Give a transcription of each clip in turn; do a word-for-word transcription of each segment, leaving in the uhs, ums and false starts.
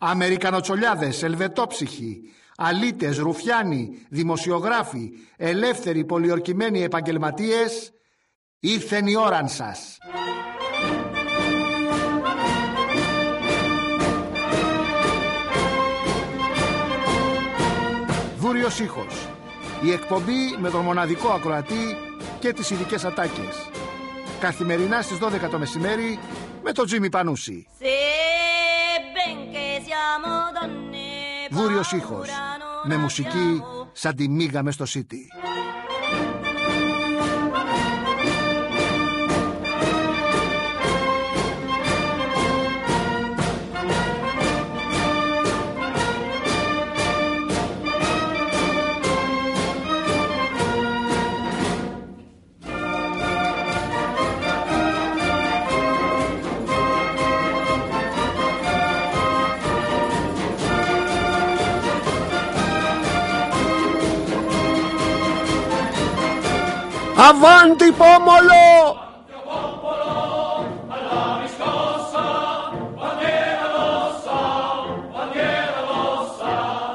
Αμερικανοτσολιάδες, ελβετόψυχοι, αλήτες, ρουφιάνοι, δημοσιογράφοι, ελεύθεροι πολιορκημένοι επαγγελματίες, ήρθεν η ώραν σας. Δούριος ήχος. Η εκπομπή με τον μοναδικό ακροατή και τις ειδικές ατάκες. Καθημερινά στις δώδεκα το μεσημέρι με τον Τζίμι Πανούση. Δούριος ήχος. Με μουσική σαν τη μίγα μες στο City. Avanti pomolo! Alla riscossa, bandiera rossa, bandiera rossa.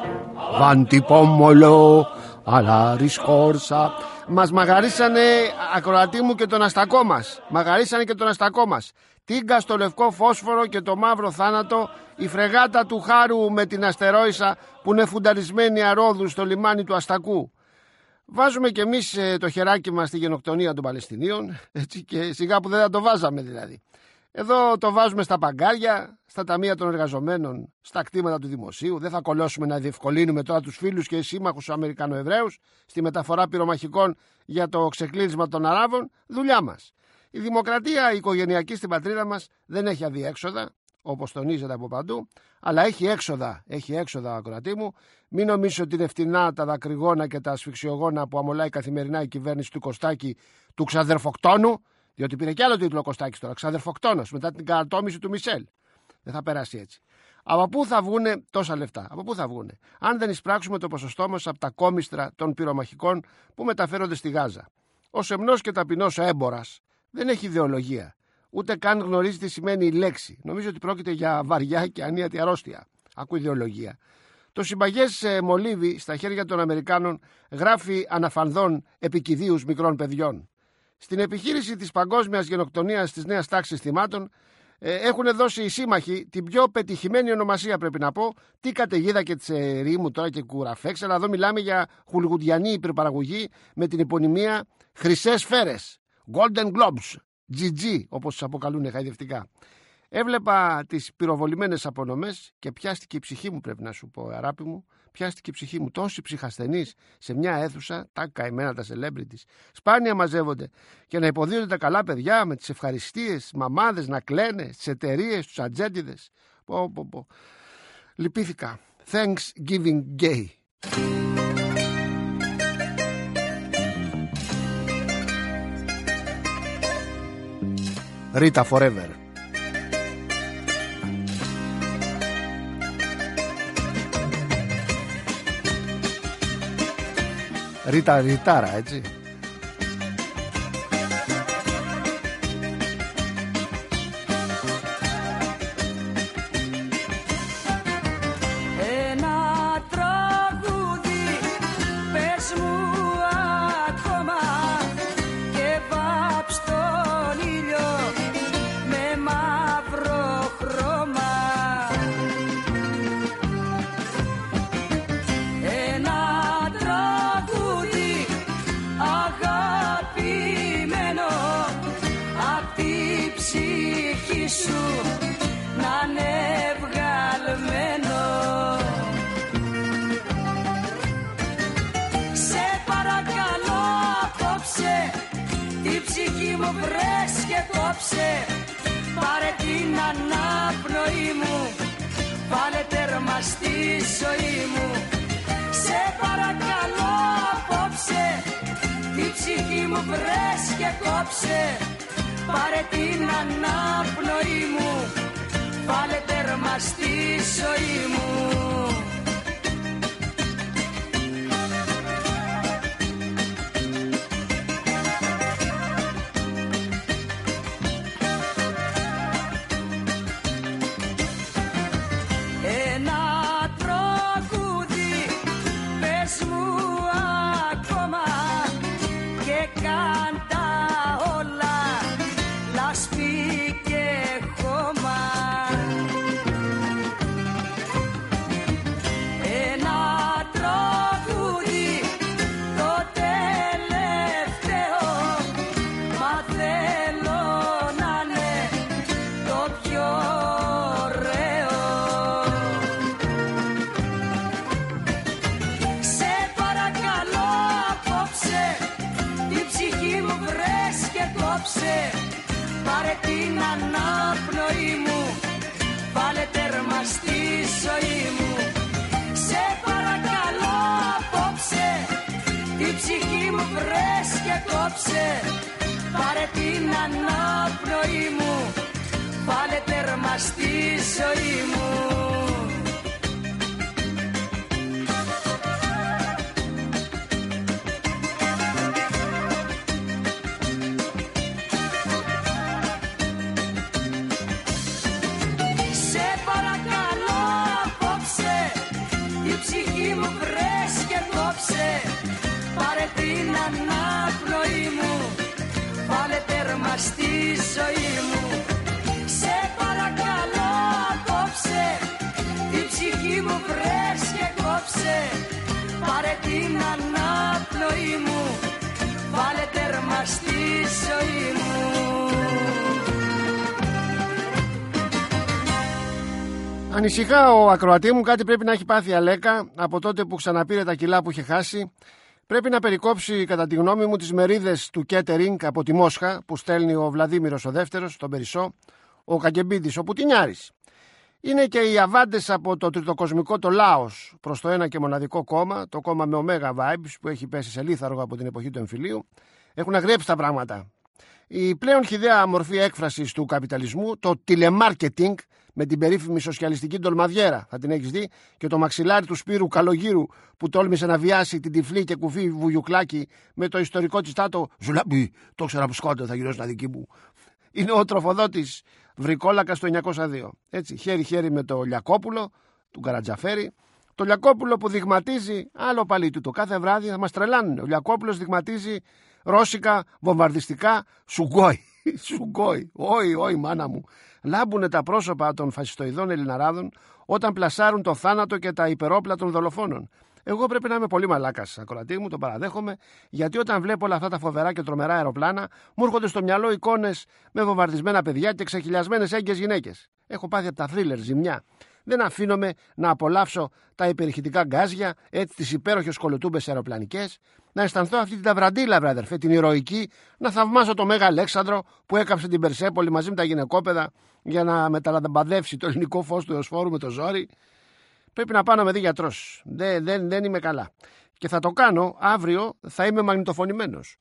Avanti pomolo, alla riscorsa. Μας μαγαρίσανε, ακροατή μου, και τον αστακό μας. Μαγαρίσανε και τον αστακό μας. Τίγκα στο λευκό φόσφορο και το μαύρο θάνατο, η φρεγάτα του Χάρου με την αστερόισα που είναι φουνταρισμένη αρόδου στο λιμάνι του Αστακού. Βάζουμε κι εμείς ε, το χεράκι μας στη γενοκτονία των Παλαιστινίων, έτσι, και σιγά που δεν θα το βάζαμε δηλαδή. Εδώ το βάζουμε στα παγκάρια, στα ταμεία των εργαζομένων, στα κτήματα του δημοσίου. Δεν θα κολώσουμε να διευκολύνουμε τώρα τους φίλους και σύμμαχους Αμερικανοεβραίους στη μεταφορά πυρομαχικών για το ξεκλήρισμα των Αράβων. Δουλειά μας. Η δημοκρατία η οικογενειακή στην πατρίδα μας δεν έχει αδιέξοδα, όπως τονίζεται από παντού, αλλά έχει έξοδα, έχει έξοδα, ακροατή μου. Μην νομίζεις ότι είναι φτηνά τα δακρυγόνα και τα ασφυξιογόνα που αμολάει καθημερινά η κυβέρνηση του Κωστάκη, του ξαδερφοκτόνου, διότι πήρε κι άλλο τίτλο Κωστάκης τώρα, ξαδερφοκτόνος, μετά την κατατόμηση του Μισελ. Δεν θα περάσει έτσι. Από πού θα βγούνε τόσα λεφτά, από πού θα βγούνε, αν δεν εισπράξουμε το ποσοστό μας από τα κόμιστρα των πυρομαχικών που μεταφέρονται στη Γάζα. Ο σεμνός και ταπεινός έμπορας δεν έχει ιδεολογία. Ούτε καν γνωρίζει τι σημαίνει η λέξη. Νομίζω ότι πρόκειται για βαριά και ανίατη αρρώστια. Ακού ιδεολογία. Το συμπαγές ε, μολύβι στα χέρια των Αμερικάνων γράφει αναφανδόν επικηδίους μικρών παιδιών. Στην επιχείρηση της παγκόσμιας γενοκτονίας της νέας τάξης θυμάτων ε, έχουν δώσει οι σύμμαχοι την πιο πετυχημένη ονομασία, πρέπει να πω. Τι καταιγίδα και τσερίμου τώρα και κουραφέξ, αλλά εδώ μιλάμε για χουλγουντιανή υπερπαραγωγή με την επωνυμία χρυσές σφαίρες. Golden Globes. τζι τζι, όπως τους αποκαλούν χαϊδευτικά. Έβλεπα τις πυροβολημένες απονομές και πιάστηκε η ψυχή μου, πρέπει να σου πω, αγάπη μου. Πιάστηκε η ψυχή μου. Τόσοι ψυχασθενείς σε μια αίθουσα, τα καημένα τα celebrities, σπάνια μαζεύονται και να υποδίονται τα καλά παιδιά με τις ευχαριστίες, τις μαμάδες να κλαίνε, τις εταιρείες, τους ατζέντιδες. Πω, πω, πω. Λυπήθηκα. Thanksgiving gay. Ρίτα forever. Ρίτα ριτάρα, έτσι. Βρες και κόψε, πάρε την αναπνοή μου, βάλε τέρμα στη ζωή μου. Σε παρακαλώ απόψε, την ψυχή μου βρες και κόψε, πάρε την αναπνοή μου, βάλε τέρμα στη ζωή μου. απόψε, πάρε την αναπνοή μου, βάλε τέρμα στη ζωή μου. Σε παρακαλώ απόψε, η ψυχή μου βρες και κόψε, πάρε την αναπνοή μου, βάλε τέρμα στη ζωή μου. Σε παρακαλώ απόψε, η ψυχή μου βρες και κόψε, πάρε την αναπνοή μου, βάλε τέρμα στη ζωή μου. Ανησυχά ο ακροατή μου, κάτι πρέπει να έχει πάθει αλέκα από τότε που ξαναπήρε τα κιλά που είχε χάσει. Πρέπει να περικόψει, κατά τη γνώμη μου, τις μερίδες του catering από τη Μόσχα που στέλνει ο Βλαδίμηρος ο δεύτερος, τον Περισσό, ο Καγκεμπίδης, ο Πουτινιάρης. Είναι και οι αβάντες από το τριτοκοσμικό το Λάος προς το ένα και μοναδικό κόμμα, το κόμμα με ωμέγα vibes που έχει πέσει σε λίθαργο από την εποχή του εμφυλίου. Έχουν αγριέψει τα πράγματα. Η πλέον χυδαία μορφή έκφρασης του καπιταλισμού, το τηλεμάρκετινγκ, με την περίφημη σοσιαλιστική ντολμαδιέρα, θα την έχεις δει, και το μαξιλάρι του Σπύρου Καλογύρου που τόλμησε να βιάσει την τυφλή και κουφή Βουγιουκλάκη με το ιστορικό της τάτο «Ζουλάμπι, το ξέρα που σκότω, θα γυρώσει να δική μου». Είναι ο τροφοδότης Βρικόλακας το εννιακόσια δύο. Έτσι, χέρι-χέρι με το Λιακόπουλο, του Καρατζαφέρη. Το Λιακόπουλο που δειγματίζει, άλλο παλί του το κάθε βράδυ, θα μας τρελάνουν. Ο Λιακόπουλος δειγματίζει ρώσικα, βομβαρδιστικά, σουγκόι. Σουγκόι, όχι, όχι, μάνα μου. Λάμπουνε τα πρόσωπα των φασιστοειδών Ελληναράδων όταν πλασάρουν το θάνατο και τα υπερόπλα των δολοφόνων. Εγώ πρέπει να είμαι πολύ μαλάκας, ακροατή μου, το παραδέχομαι, γιατί όταν βλέπω όλα αυτά τα φοβερά και τρομερά αεροπλάνα, μου έρχονται στο μυαλό εικόνες με βομβαρδισμένα παιδιά και ξεχυλιασμένες έγκυες γυναίκες. Έχω πάθει από τα θρίλερ ζημιά. Δεν αφήνομαι να απολαύσω τα υπερηχητικά γκάζια, έτσι τις υπέροχες κολοτούμπες αεροπλανικές, να αισθανθώ αυτή την ταβραντήλα, βρε αδερφέ, την ηρωική, να θαυμάσω το Μέγα Αλέξανδρο που έκαψε την Περσέπολη μαζί με τα γυναικόπαιδα για να μεταλαμπαδεύσει το ελληνικό φως του Εωσφόρου με το ζόρι. Πρέπει να πάω να με δει γιατρός. Δεν, δεν, δεν είμαι καλά. Και θα το κάνω αύριο, θα είμαι μαγνητοφωνημένος.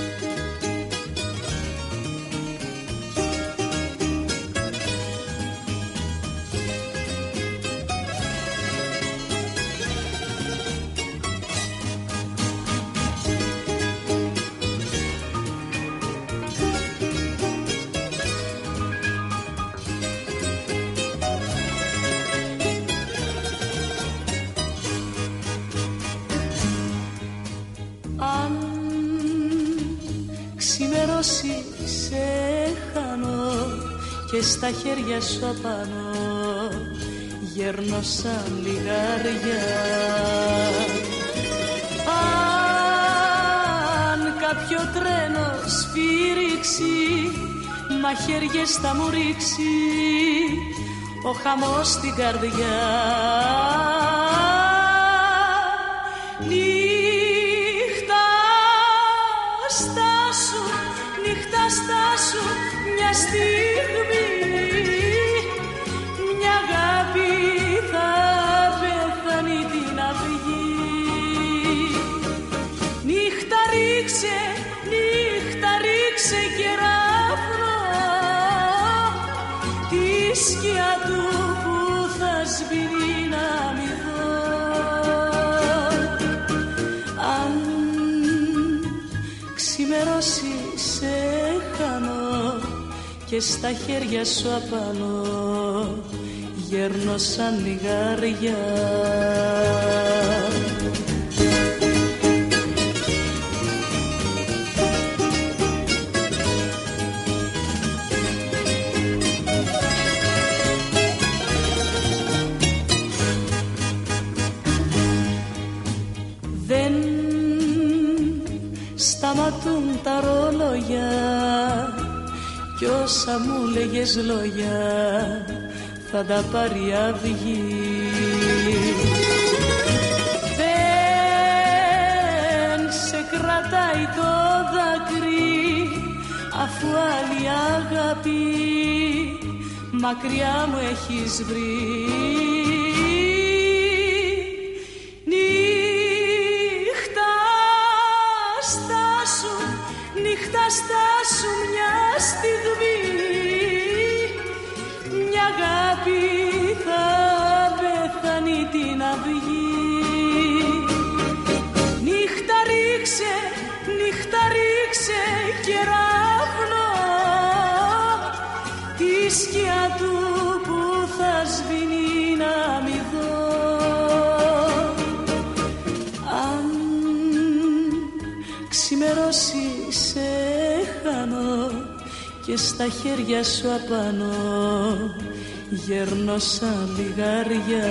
Σε χάνω και στα χέρια σου απάνω γέρνω σαν λιγάρια. Αν κάποιο τρένο σφύριξει, μαχαίριες θα μου ρίξει ο χαμός στην καρδιά. Στάσου μια στιγμή, μια αγάπη θα πεθάνει την αυγή. Νύχτα ρίξε, νύχτα ρίξε κεράφνο, τη σκιά του που θα σβήνει να μη δω. Αν ξημερώσει σε χάνω και στα χέρια σου απάνω γέρνω σαν λιγάρια. Δεν σταματούν τα ρόλογια κι όσα μου λέγες λόγια θα τα πάρει αυγή. Δεν σε κρατάει το δάκρυ αφού άλλη αγάπη μακριά μου έχεις βρει. Νύχτα στάσου, νύχτα στρώσει σε χάνω και στα χέρια σου απάνω γέρνω σαν λιγάρια.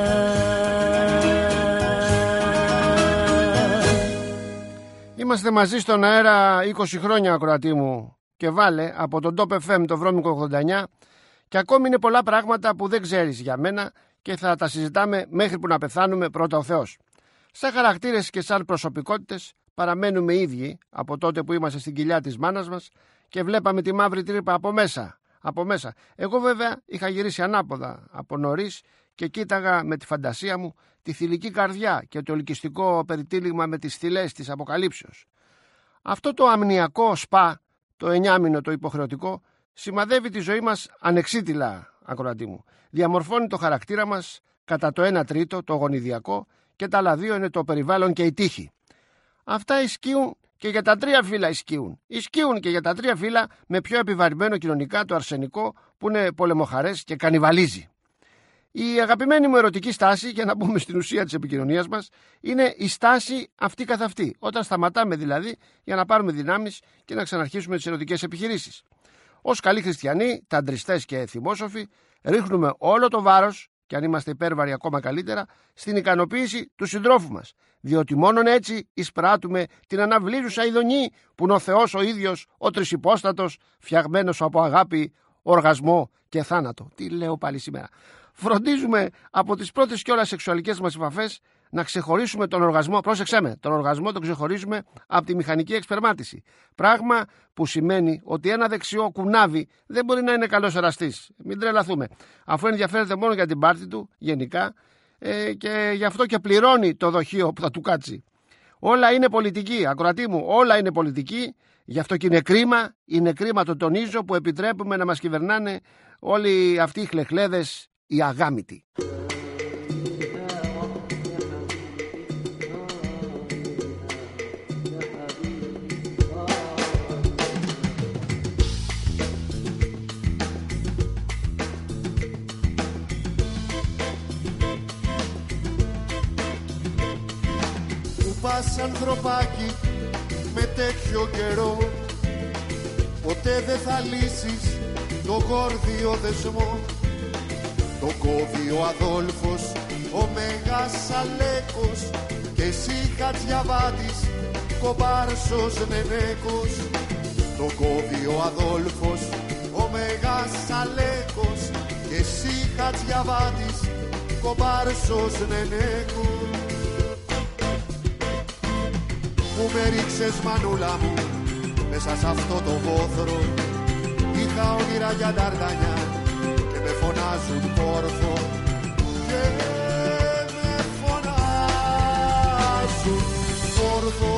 Είμαστε μαζί στον αέρα είκοσι χρόνια, ακροατή μου, και βάλε από τον Top εφ εμ το Βρώμικο ογδόντα εννιά, και ακόμη είναι πολλά πράγματα που δεν ξέρεις για μένα και θα τα συζητάμε μέχρι που να πεθάνουμε, πρώτα ο Θεός. Σαν χαρακτήρες και σαν προσωπικότητες παραμένουμε ίδιοι από τότε που είμαστε στην κοιλιά της μάνας μας και βλέπαμε τη μαύρη τρύπα από μέσα. Από μέσα. Εγώ βέβαια είχα γυρίσει ανάποδα από νωρίς και κοίταγα με τη φαντασία μου τη θηλυκή καρδιά και το ελκυστικό περιτύλιγμα με τις θυλές της αποκαλύψεως. Αυτό το αμνιακό σπα, το εννιάμινο το υποχρεωτικό, σημαδεύει τη ζωή μας ανεξίτηλα, ακροατή μου. Διαμορφώνει το χαρακτήρα μας κατά το ένα τρίτο, το γονιδιακό, και τα άλλα δύο είναι το περιβάλλον και η τύχη. Αυτά ισχύουν και για τα τρία φύλλα ισχύουν. Ισχύουν και για τα τρία φύλλα με πιο επιβαρημένο κοινωνικά το αρσενικό, που είναι πολεμοχαρές και κανιβαλίζει. Η αγαπημένη μου ερωτική στάση, για να μπούμε στην ουσία της επικοινωνίας μας, είναι η στάση αυτή καθ' αυτή. Όταν σταματάμε δηλαδή για να πάρουμε δυνάμεις και να ξαναρχίσουμε τις ερωτικές επιχειρήσεις. Ως καλοί χριστιανοί, ταντριστές και θυμόσοφοι, ρίχνουμε όλο το βάρος, και αν είμαστε υπέρβαροι ακόμα καλύτερα, στην ικανοποίηση του συντρόφου μας. Διότι μόνον έτσι εισπράττουμε την αναβλήζουσα ειδονή που είναι ο Θεός ο ίδιος, ο τρισυπόστατος, φτιαγμένος από αγάπη, οργασμό και θάνατο. Τι λέω πάλι σήμερα. Φροντίζουμε από τις πρώτες κιόλας σεξουαλικές μας επαφές να ξεχωρίσουμε τον οργασμό. Πρόσεξέ με, τον οργασμό τον ξεχωρίζουμε από τη μηχανική εξπερμάτιση. Πράγμα που σημαίνει ότι ένα δεξιό κουνάβι δεν μπορεί να είναι καλός εραστής. Μην τρελαθούμε. Αφού ενδιαφέρεται μόνο για την πάρτη του, γενικά, ε, και γι' αυτό και πληρώνει το δοχείο που θα του κάτσει. Όλα είναι πολιτική, ακροατή μου, όλα είναι πολιτική. Γι' αυτό και είναι κρίμα, είναι κρίμα, το τονίζω, που επιτρέπουμε να μας κυβερνάνε όλοι αυτοί οι χλεχλέδες, οι αγάμητοι. Πας ανθρωπάκι με τέτοιο καιρό, ποτέ δεν θα λύσεις το γόρδιο δεσμό. Το κόβει ο Αδόλφος, ο Μέγας Αλέκος, και εσύ Χατζιαβάτης, κομπάρσος Νενέκος. Το κόβει ο Αδόλφος, ο Μέγας Αλέκος, και εσύ Χατζιαβάτης, κομπάρσος Νενέκος. Που με ρίξες, μανούλα μου, μέσα σ' αυτό το βόθρο. Είχα όνειρα για νταρδανιά και με φωνάζουν πόρθο. Και με φωνάζουν πόρθο.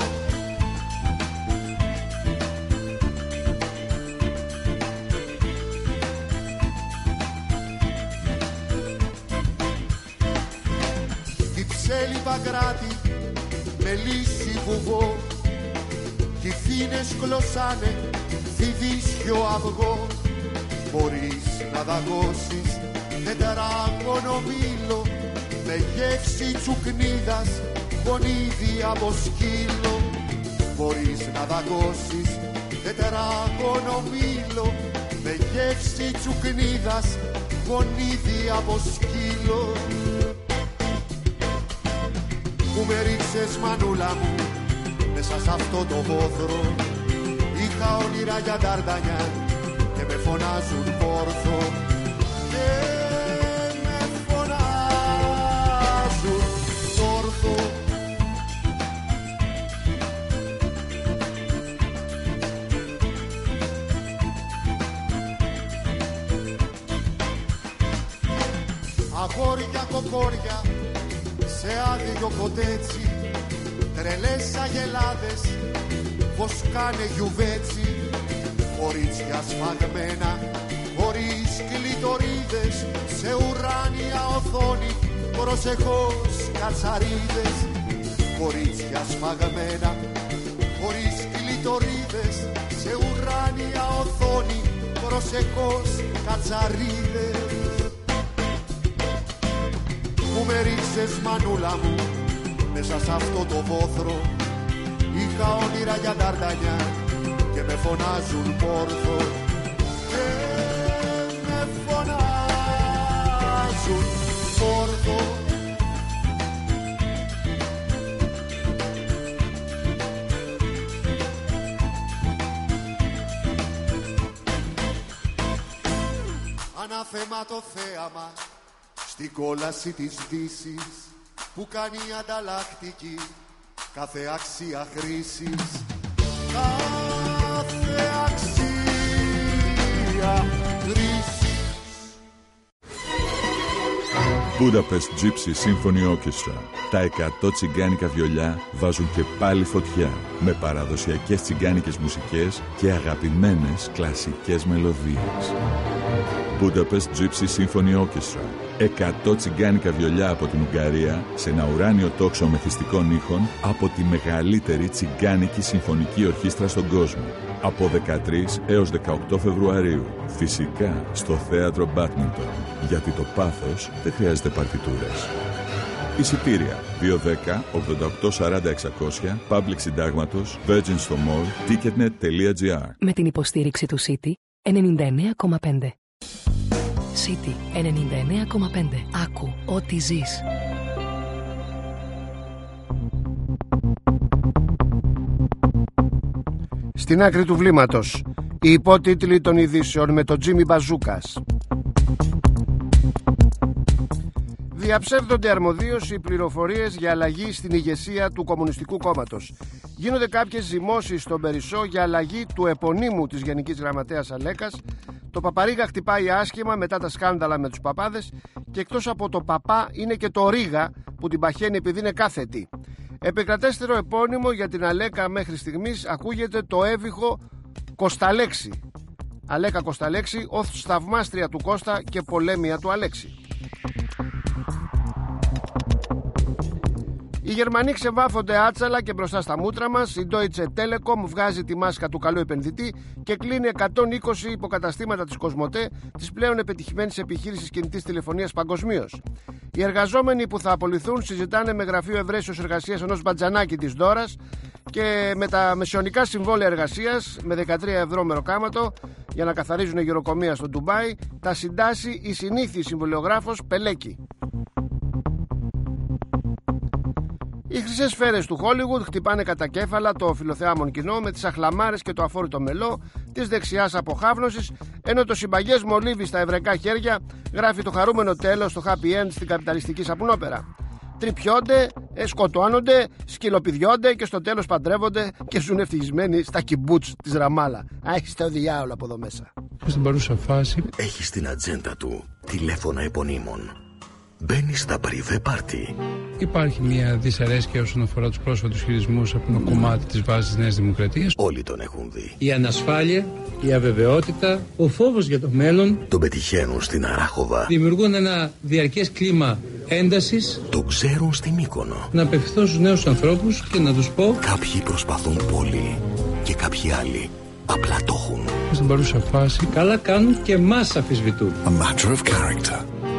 Κυψέλη Παγκράτη με λύση βουβό, κι οι φίνες κλωσάνε φιδίσιο αυγό. Μπορείς να δαγώσεις τετράγωνο μήλο με γεύση τσουκνίδας, γονίδι από σκύλο. Μπορείς να δαγώσεις τετράγωνο μήλο με γεύση τσουκνίδας, γονίδι από σκύλο. Που με ρίξες, μανούλα μου, μέσα σ' αυτό το βόθρο. Είχα όνειρα για νταρδανιά και με φωνάζουν πόρθο. Και με φωνάζουν πόρθο. Αγόρια κοκόρια σε άδειο ποτέτσι, τρελές αγελάδες βοσκάνε γιουβέτσι. Κορίτσια σφαγμένα χωρίς κλειτορίδες, σε ουράνια οθόνη προσεχώς κατσαρίδες. Κορίτσια σφαγμένα χωρίς κλειτορίδες, σε ουράνια οθόνη προσεχώς κατσαρίδες. Που με ρίξες, μανούλα μου, μέσα σ' αυτό το βόθρο. Είχα όνειρα για Νταρντανιά και με φωνάζουν Πόρθο. Και με φωνάζουν Πόρθο. Ανάθεμα το θέαμα στην κόλαση της Δύσης που κάνει ανταλλακτική κάθε αξία χρήσης. Κάθε αξία χρήσης. Budapest Gypsy Symphony Orchestra. Τα εκατό τσιγκάνικα βιολιά βάζουν και πάλι φωτιά με παραδοσιακές τσιγκάνικες μουσικές και αγαπημένες κλασικές μελωδίες. Budapest Gypsy Symphony Orchestra. εκατό τσιγκάνικα βιολιά από την Ουγγαρία σε ένα ουράνιο τόξο μεθυστικών ήχων από τη μεγαλύτερη τσιγκάνικη συμφωνική ορχήστρα στον κόσμο. Από δεκατρείς έως δεκαοκτώ Φεβρουαρίου. Φυσικά στο θέατρο Badminton. Γιατί το πάθος δεν χρειάζεται παρτιτούρες. Εισιτήρια δύο δέκα ογδόντα οκτώ σαράντα εξακόσια, Public Συντάγματος, Virgin στο Mall, ticketnet τελεία gr. Με την υποστήριξη του City ενενήντα εννέα κόμμα πέντε. City ενενήντα εννέα κόμμα πέντε. Άκου ό,τι ζεις. Στην άκρη του βλήματος, οι υπότιτλοι των ειδήσεων με τον Τζίμι Μπαζούκας. Διαψεύδονται αρμοδίως οι πληροφορίες για αλλαγή στην ηγεσία του Κομμουνιστικού Κόμματος. Γίνονται κάποιες ζυμώσεις στον Περισσό για αλλαγή του επωνύμου της Γενικής Γραμματέας Αλέκας. Το Παπαρίγα χτυπάει άσχημα μετά τα σκάνδαλα με τους παπάδες και εκτός από το παπά είναι και το Ρίγα που την παχαίνει επειδή είναι κάθετη. Επικρατέστερο επώνυμο για την Αλέκα μέχρι στιγμής ακούγεται το έβυχο Κωσταλέξη. Αλέκα Κωσταλέξη, ως θαυμάστρια του Κώστα και πολέμια του Αλέξη. Οι Γερμανοί ξεβάφονται άτσαλα και μπροστά στα μούτρα μας. Η Deutsche Telekom βγάζει τη μάσκα του καλού επενδυτή και κλείνει εκατόν είκοσι υποκαταστήματα της Κοσμοτέ, της πλέον επιτυχημένης επιχείρησης κινητής τηλεφωνίας παγκοσμίως. Οι εργαζόμενοι που θα απολυθούν συζητάνε με γραφείο ευρέσεως εργασίας ενός μπατζανάκι της Δώρας και με τα μεσαιωνικά συμβόλαια εργασίας με δεκατρία ευρώ μεροκάματο για να καθαρίζουν γεροκομεία στο Ντουμπάι. Τα συντάσσει η συνήθι συμβολιογράφος Πελέκη. Οι χρυσές σφαίρες του Χόλιγουντ χτυπάνε κατά κέφαλα το φιλοθεάμον κοινό με τις αχλαμάρες και το αφόρητο μελό της δεξιάς αποχάβνωσης, ενώ το συμπαγές μολύβι στα ευρεκά χέρια γράφει το χαρούμενο τέλος στο happy end στην καπιταλιστική σαπουνόπερα. Τρυπιώνται, σκοτώνονται, σκυλοπηδιώνται και στο τέλος παντρεύονται και ζουν ευτυχισμένοι στα κιμπούτς της Ραμάλα. Α, έχει το διάολο από εδώ μέσα. Στην παρούσα φάση έχει στην ατζέντα του τηλέφωνα επωνύμων. Μπαίνει στα πριβέ πάρτι. Υπάρχει μια δυσαρέσκεια όσον αφορά τους πρόσφατους χειρισμούς από ένα κομμάτι της βάσης της Νέας Δημοκρατίας. Όλοι τον έχουν δει. Η ανασφάλεια, η αβεβαιότητα, ο φόβος για το μέλλον τον πετυχαίνουν στην Αράχοβα. Δημιουργούν ένα διαρκές κλίμα έντασης. Το ξέρουν στη Μύκονο. Να απευθυνθώ στους νέους ανθρώπους και να τους πω: κάποιοι προσπαθούν πολύ και κάποιοι άλλοι απλά το έχουν. Στην παρούσα φάση καλά κάνουν και μας αμφισβητούν. A matter of character.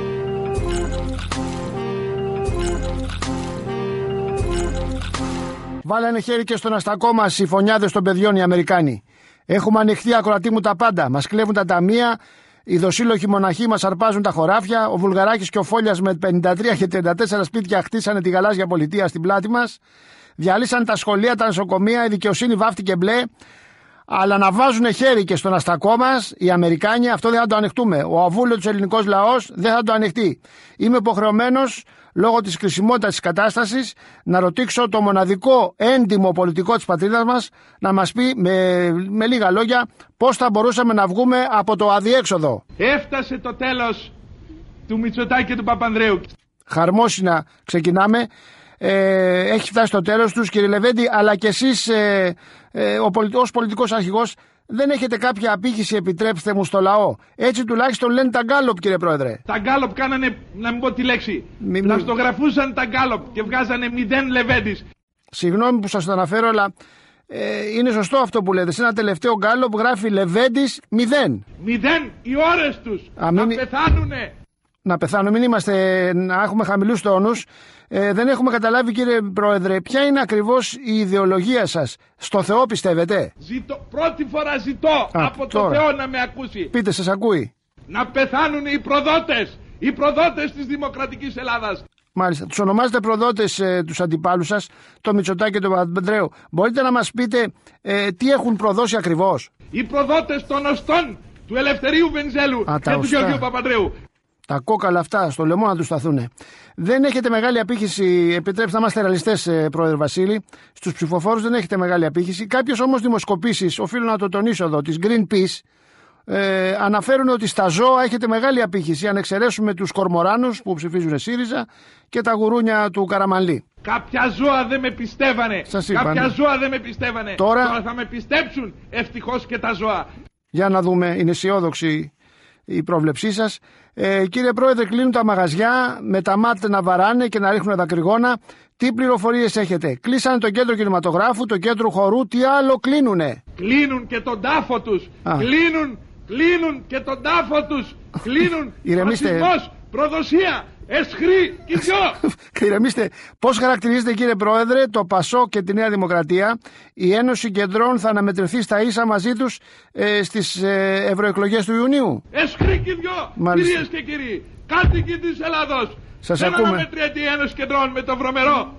Βάλανε χέρι και στον αστακό μας οι φωνιάδες των παιδιών οι Αμερικάνοι. Έχουμε ανοιχτεί, ακροατή μου, τα πάντα. Μας κλέβουν τα ταμεία, οι δοσύλλογοι μοναχοί μας αρπάζουν τα χωράφια, ο Βουλγαράκης και ο Φόλιας με πενήντα τρία και τριάντα τέσσερα σπίτια χτίσανε τη γαλάζια πολιτεία στην πλάτη μας. Διαλύσαν τα σχολεία, τα νοσοκομεία, η δικαιοσύνη βάφτηκε μπλε. Αλλά να βάζουν χέρι και στον αστακό μας οι Αμερικάνοι, αυτό δεν θα το ανεχτούμε. Ο αβούλωτος ελληνικός λαός δεν θα το ανεχτεί. Είμαι υποχρεωμένος, λόγω της κρισιμότητας της κατάστασης, να ρωτήσω το μοναδικό έντιμο πολιτικό της πατρίδας μας να μας πει με, με λίγα λόγια πώς θα μπορούσαμε να βγούμε από το αδιέξοδο. Έφτασε το τέλος του Μητσοτάκη και του Παπανδρέου. Χαρμόσυνα ξεκινάμε. Ε, έχει φτάσει το τέλος τους, κύριε Λεβέντη, αλλά και εσείς ε, ε, ο πολιτ, ως πολιτικός αρχηγός δεν έχετε κάποια απήχηση, επιτρέψτε μου, στο λαό. Έτσι τουλάχιστον λένε τα γκάλοπ, κύριε Πρόεδρε. Τα γκάλοπ κάνανε, να μην πω τη λέξη, μη, να μη... στο γραφούσαν τα γκάλοπ και βγάζανε μηδέν Λεβέντης. Συγγνώμη που σας το αναφέρω, αλλά ε, είναι σωστό αυτό που λέτε. Σε ένα τελευταίο γκάλοπ γράφει Λεβέντης μηδέν. Μηδέν οι ώρες τους. Α, να μην... πεθάνουνε. Να πεθάνω, μην είμαστε, να έχουμε χαμηλούς τόνους. Ε, δεν έχουμε καταλάβει, κύριε Πρόεδρε, ποια είναι ακριβώς η ιδεολογία σας. Στο Θεό πιστεύετε? Ζητώ, πρώτη φορά ζητώ Α, από τώρα. το Θεό να με ακούσει. Πείτε, σας ακούει. Να πεθάνουν οι προδότες, οι προδότες της Δημοκρατικής Ελλάδας. Μάλιστα. Τους ονομάζετε προδότες ε, τους αντιπάλους σας, το Μητσοτάκη και τον Παπανδρέου. Μπορείτε να μας πείτε ε, τι έχουν προδώσει ακριβώς? Οι προδότες των οστών του Ελευθερίου Βενιζέλου Α, και του Γεωργίου Παπανδρέου. Τα κόκαλα αυτά στο λαιμό να τους σταθούν. Δεν έχετε μεγάλη απήχηση, επιτρέψτε να είμαστε ρεαλιστές, Πρόεδρε Βασίλη. Στους ψηφοφόρους δεν έχετε μεγάλη απήχηση. Κάποιες όμως δημοσκοπήσεις, οφείλω να το τονίσω εδώ, της Greenpeace, ε, αναφέρουν ότι στα ζώα έχετε μεγάλη απήχηση, αν εξαιρέσουμε τους κορμοράνους που ψηφίζουν ΣΥΡΙΖΑ και τα γουρούνια του Καραμανλή. Κάποια ζώα δεν με πιστεύανε. Σας είπα, Κάποια ναι. ζώα δεν με πιστεύανε. Τώρα... Τώρα θα με πιστέψουν ευτυχώς και τα ζώα. Για να δούμε, είναι αισιόδοξη η πρόβλεψή σας. Ε, κύριε Πρόεδρε, κλείνουν τα μαγαζιά με τα μάτια να βαράνε και να ρίχνουν δακρυγόνα. Τι πληροφορίες έχετε? Κλείσανε το κέντρο κινηματογράφου, το κέντρο χορού, τι άλλο κλείνουνε? Κλείνουν και τον τάφο τους. Κλείνουν, κλείνουν και τον τάφο τους. Κλείνουν. Ρατσισμός, προδοσία, εσχρή, κυριό. Ηρεμήστε. Πώς χαρακτηρίζετε, κύριε Πρόεδρε, το ΠΑΣΟΚ και τη Νέα Δημοκρατία? Η Ένωση Κεντρών θα αναμετρηθεί στα ίσα μαζί τους ε, στις ε, ευρωεκλογές του Ιουνίου? Εσχρή, κυριό, κυρίες και κύριοι, κάτοικοι της Ελλάδος. Σας δεν ακούμε. αναμετριέται η Ένωση Κεντρών με το βρωμερό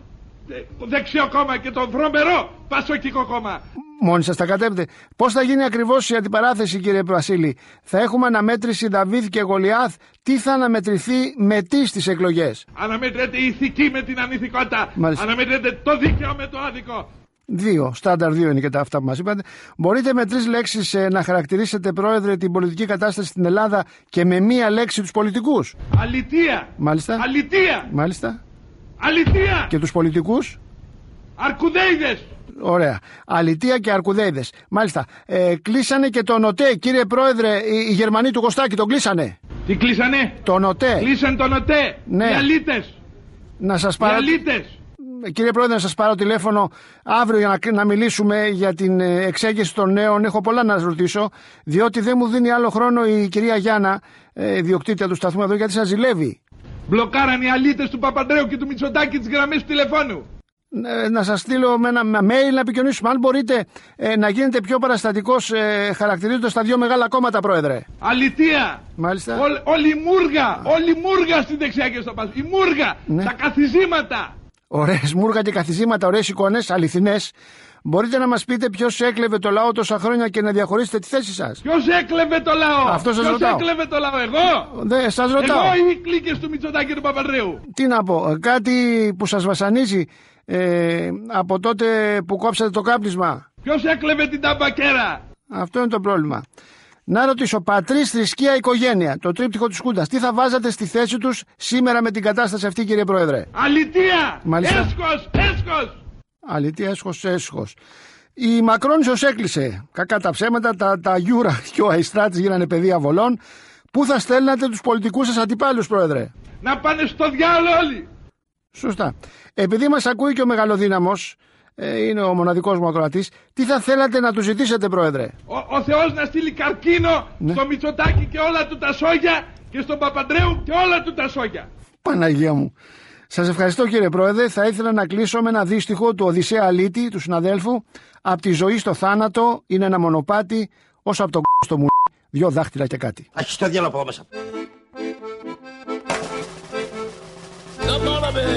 δεξιό κόμμα και το βρωμερό πασοκικό κόμμα. Μόνοι σας τα κατέβετε. Πώς θα γίνει ακριβώς η αντιπαράθεση, κύριε Βασίλη? Θα έχουμε αναμέτρηση Δαβίδ και Γολιάθ? Τι θα αναμετρηθεί με τι στις εκλογές? Αναμετρέται η ηθική με την ανηθικότητα. Μάλιστα. Αναμετρέται το δίκαιο με το άδικο. Δύο, στάνταρ δύο είναι και τα αυτά που μας είπατε. Μπορείτε με τρεις λέξεις ε, να χαρακτηρίσετε, Πρόεδρε, την πολιτική κατάσταση στην Ελλάδα και με μία λέξη τους πολιτικούς? Αλητεία. Μάλιστα. Αλητεία. Μάλιστα. Αλητεία. Και τους πολιτικούς? Αρκουδέιδες. Ωραία. Αλητεία και αρκουδέιδες. Μάλιστα. Ε, κλείσανε και τον ΟΤΕ, κύριε Πρόεδρε, οι, οι Γερμανοί του Κωστάκη τον κλείσανε. Τι κλείσανε? Τον ΟΤΕ. Κλείσαν τον ΟΤΕ. Ναι. Οι αλήτες. Να σας πάρω... Οι αλήτες. Κύριε Πρόεδρε, να σας πάρω τηλέφωνο αύριο για να, να μιλήσουμε για την εξέγερση των νέων. Έχω πολλά να σας ρωτήσω, διότι δεν μου δίνει άλλο χρόνο η κυρία Γιάννα, ε, διοκτήτρια του σταθμού εδώ, γιατί σας ζηλεύει. Μπλοκάραν οι αλήτες του Παπανδρέου και του Μητσοτάκη τις γραμμές του τηλεφώνου. Ε, να σας στείλω με ένα mail να επικοινωνήσουμε. Αν μπορείτε ε, να γίνετε πιο παραστατικός, ε, χαρακτηρίζοντας τα δύο μεγάλα κόμματα, Πρόεδρε. Αλητεία. Μάλιστα. Ό, όλη η μούργα, όλη η μούργα στην δεξιά και στο πάσο. Η μούργα, ναι. Τα καθιζήματα. Ωραίες μούργα και καθιζήματα, ωραίες εικόνες, αληθινές. Μπορείτε να μας πείτε ποιος έκλεβε το λαό τόσα χρόνια και να διαχωρίσετε τη θέση σας? Ποιος έκλεβε το λαό? Αυτό σας ποιος ρωτάω. έκλεβε το λαό? Εγώ? Δεν, σας ρωτάω. Εγώ ή οι κλίκες του Μητσοτάκη και του Παπανδρέου? Τι να πω, κάτι που σας βασανίζει ε, από τότε που κόψατε το κάπνισμα? Ποιος έκλεβε την ταμπακέρα? Αυτό είναι το πρόβλημα. Να ρωτήσω, πατρίς, θρησκεία, οικογένεια, το τρίπτυχο της Χούντας, τι θα βάζατε στη θέση τους σήμερα με την κατάσταση αυτή, κύριε Πρόεδρε? Αλητεία! Μάλιστα. Έσχος! Έσχος! Αλητεία, έσχος, έσχος. Η Μακρόνισσος έκλεισε. Κακά τα ψέματα, τα, τα Γιούρα και ο Αϊστράτης γίνανε παιδεία βολών. Πού θα στέλνατε τους πολιτικούς σας αντιπάλους, Πρόεδρε? Να πάνε στο διάολο όλοι! Σωστά. Επειδή μας ακούει και ο μεγαλοδύναμος, ε, είναι ο μοναδικός μου ακροατής, τι θα θέλατε να του ζητήσετε, Πρόεδρε? Ο, ο Θεός να στείλει καρκίνο, ναι, στο Μητσοτάκη και όλα του τα σόγια και στον Παπανδρέου και όλα του τα σόγια. Παναγία μου. Σας ευχαριστώ, κύριε Πρόεδρε. Θα ήθελα να κλείσω με ένα δύστιχο του Οδυσσέα Αλίτη, του συναδέλφου. Απ' τη ζωή στο θάνατο είναι ένα μονοπάτι, όσο από τον κ***, στο μου δυο δάχτυλα και κάτι. Αχι το διάλογο από μέσα. The Barnaby!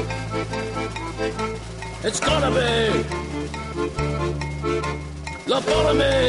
It's gonna be! The Barnaby!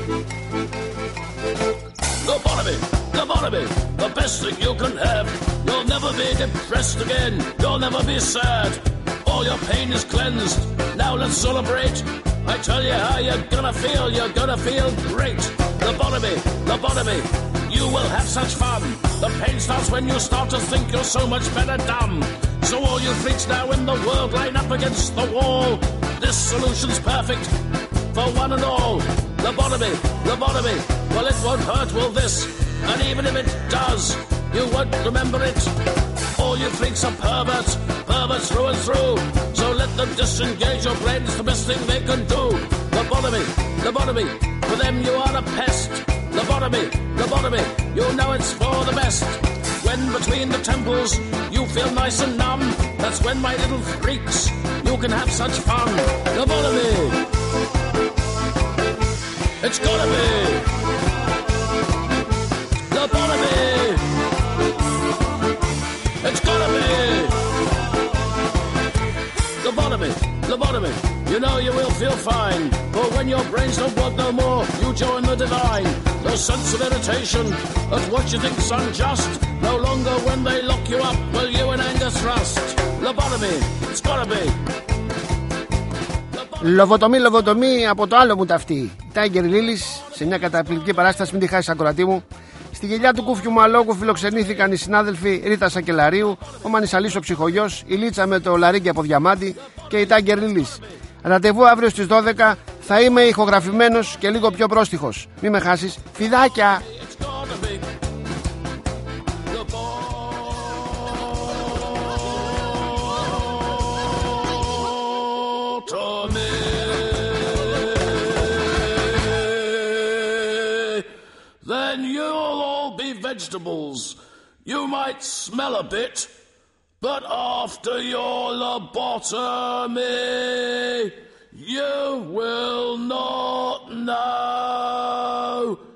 The Barnaby! The Barnaby! The best thing you can have. You'll never be depressed again. You'll never be sad. All your pain is cleansed. Now let's celebrate. I tell you how you're gonna feel. You're gonna feel great. The Barnaby! The Barnaby! You will have such fun. The pain starts when you start to think you're so much better dumb. So all you freaks now in the world line up against the wall. This solution's perfect for one and all. Lobotomy, lobotomy, well it won't hurt, will this? And even if it does, you won't remember it. All you freaks are perverts, perverts through and through. So let them disengage your brains, the best thing they can do. Lobotomy, lobotomy, for them you are a pest. Lobotomy, lobotomy, you know it's for the best. when between the temples you feel nice and numb. That's when, my little freaks, you can have such fun. Lobotomy. It's gotta be. Lobotomy. It's gotta be. Lobotomy. Lobotomy. You know you will feel fine, but when your brains don't work no more, you join the divine. No sense of irritation at what you think's unjust. No longer when they lock you up will you in anger thrust. Lobotomy, it's gotta be. Λοβοτομή, λοβοτομή από το άλλο μου ταυτί. Tiger Lilies σε μια καταπληκτική παράσταση, μην τη χάσεις ακροατή μου. Στη γελιά του Κούφιου Μαλόκου φιλοξενήθηκαν οι συνάδελφοι Ρίτα Σακελαρίου, ο Μανισαλής ο Ψυχογιός, η Λίτσα με το λαρίκι από διαμάντι και η Tiger Lilies. Ραντεβού αύριο στις δώδεκα. Θα είμαι ηχογραφημένος και λίγο πιο πρόστιχος. Μη με χάσεις. Φιδάκια! Then you'll all be vegetables. You might smell a bit, but after your lobotomy, you will not know.